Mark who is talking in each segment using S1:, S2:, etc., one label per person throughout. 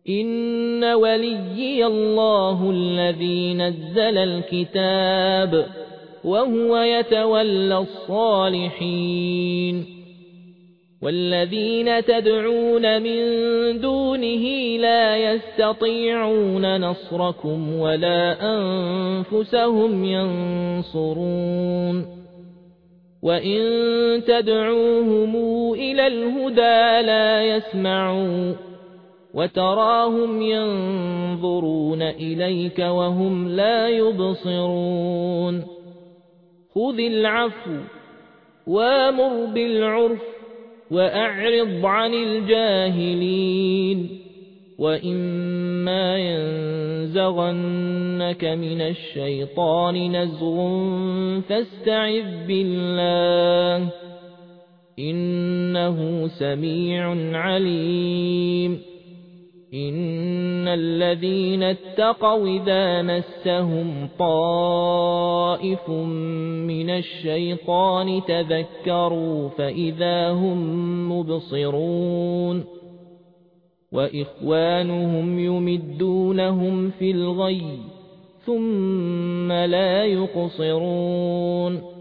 S1: إن وليي الله الذي نزل الكتاب وهو يتولى الصالحين والذين تدعون من دونه لا يستطيعون نصركم ولا أنفسهم ينصرون وإن تدعوهم إلى الهدى لا يسمعون وتراهم ينظرون إليك وهم لا يبصرون خذ العفو وامر بالعرف وأعرض عن الجاهلين وإما ينزغنك من الشيطان نزغ فاستعذ بالله إنه سميع عليم إن الذين اتقوا إذا مسهم طائف من الشيطان تذكروا فإذا هم مبصرون وإخوانهم يمدونهم في الغي ثم لا يقصرون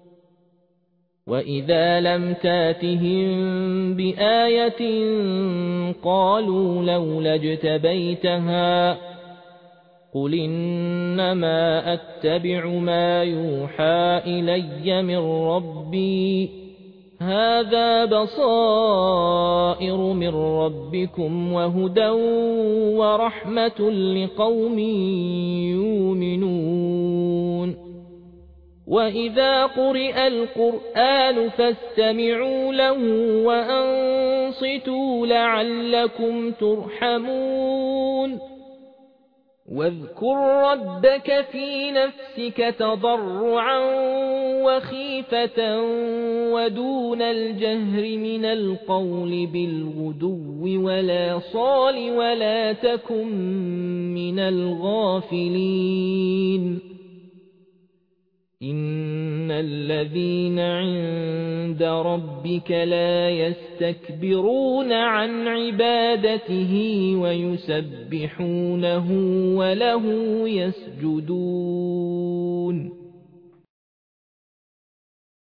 S1: وإذا لم تاتهم بآية قالوا لولا اجتبيتها قل إنما أتبع ما يوحى إلي من ربي هذا بصائر من ربكم وهدى ورحمة لقوم يؤمنون وإذا قرئ القرآن فاستمعوا له وأنصتوا لعلكم ترحمون واذكر ربك في نفسك تضرعا وخيفة ودون الجهر من القول بالغدو ولا صال ولا تكن من الغافلين إن الذين عند ربك لا يستكبرون عن عبادته ويسبحونه وله يسجدون